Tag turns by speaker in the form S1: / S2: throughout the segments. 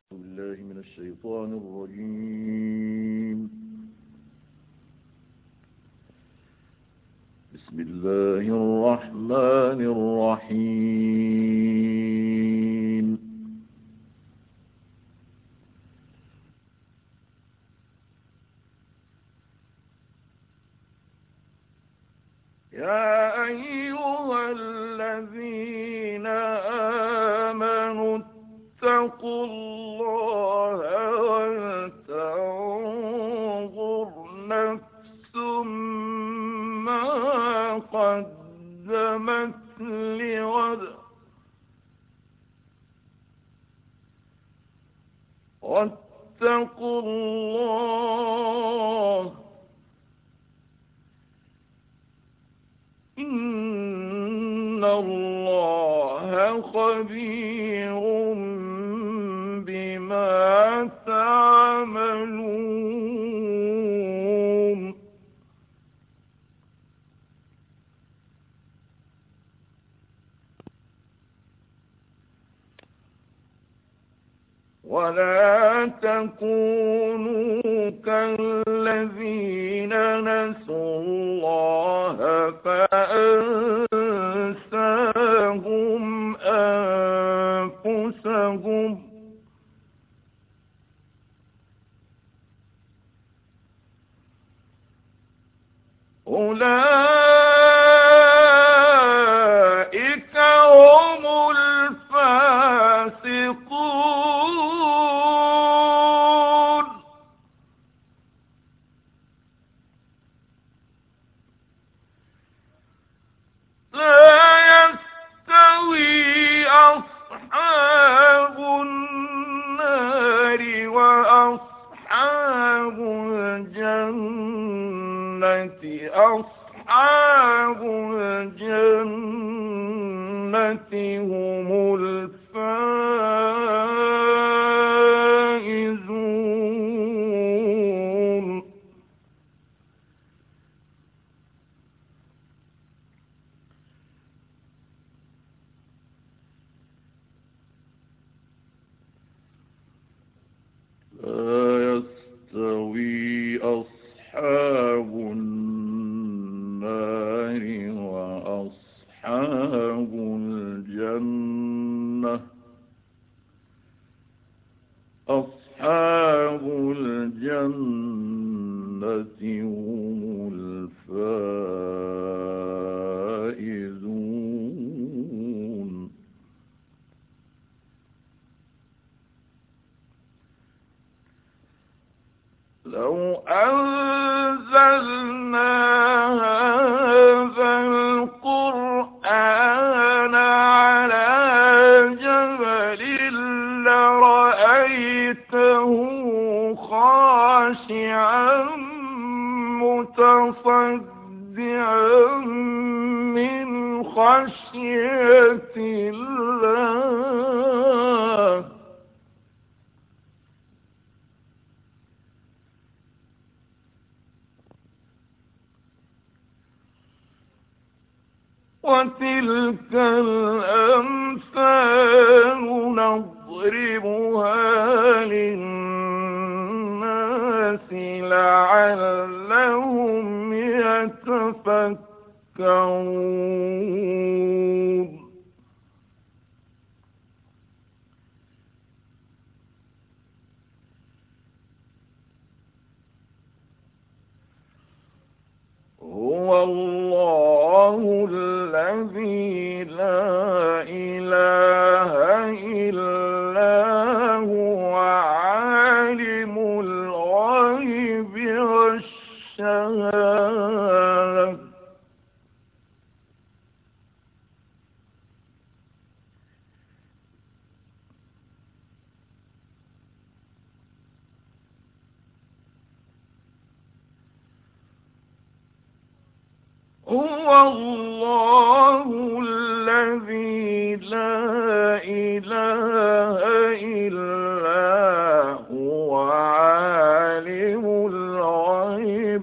S1: بالله من الشيطان الرجيم. بسم الله الرحمن الرحيم. يا أيها الذين آمنوا اتقوا الله ولتنظر نفس ما قدمت لغد واتقوا الله إن الله خبير بما تعملون. ولا تكونوا كالذين نسوا الله فأنساهم أنفسهم أولئك هم الفاسقون. لا يستوي أصحاب النار وأصحاب الجنة أصحاب الجنة هم الفائزون. لا يستوي أصحاب النار وأصحاب الجنة أصحاب الجنة هم الفائزون. لو أنزلنا هذا القرآن على جبل لرأيته خاشعا متصدعا من خشية الله. وتلك الأمثال نضربها للناس لعلهم يتفكرون. هو الله الذي لا إله إلا هو عالم الغيب والشهادة هو الله الذي لا إله إلا هو عالم الغيب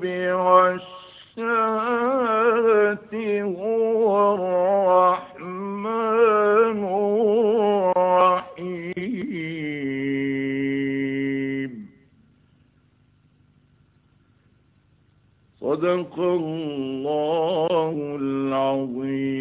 S1: والشهادة هو الرحمن الرحيم. صدق الله العظيم.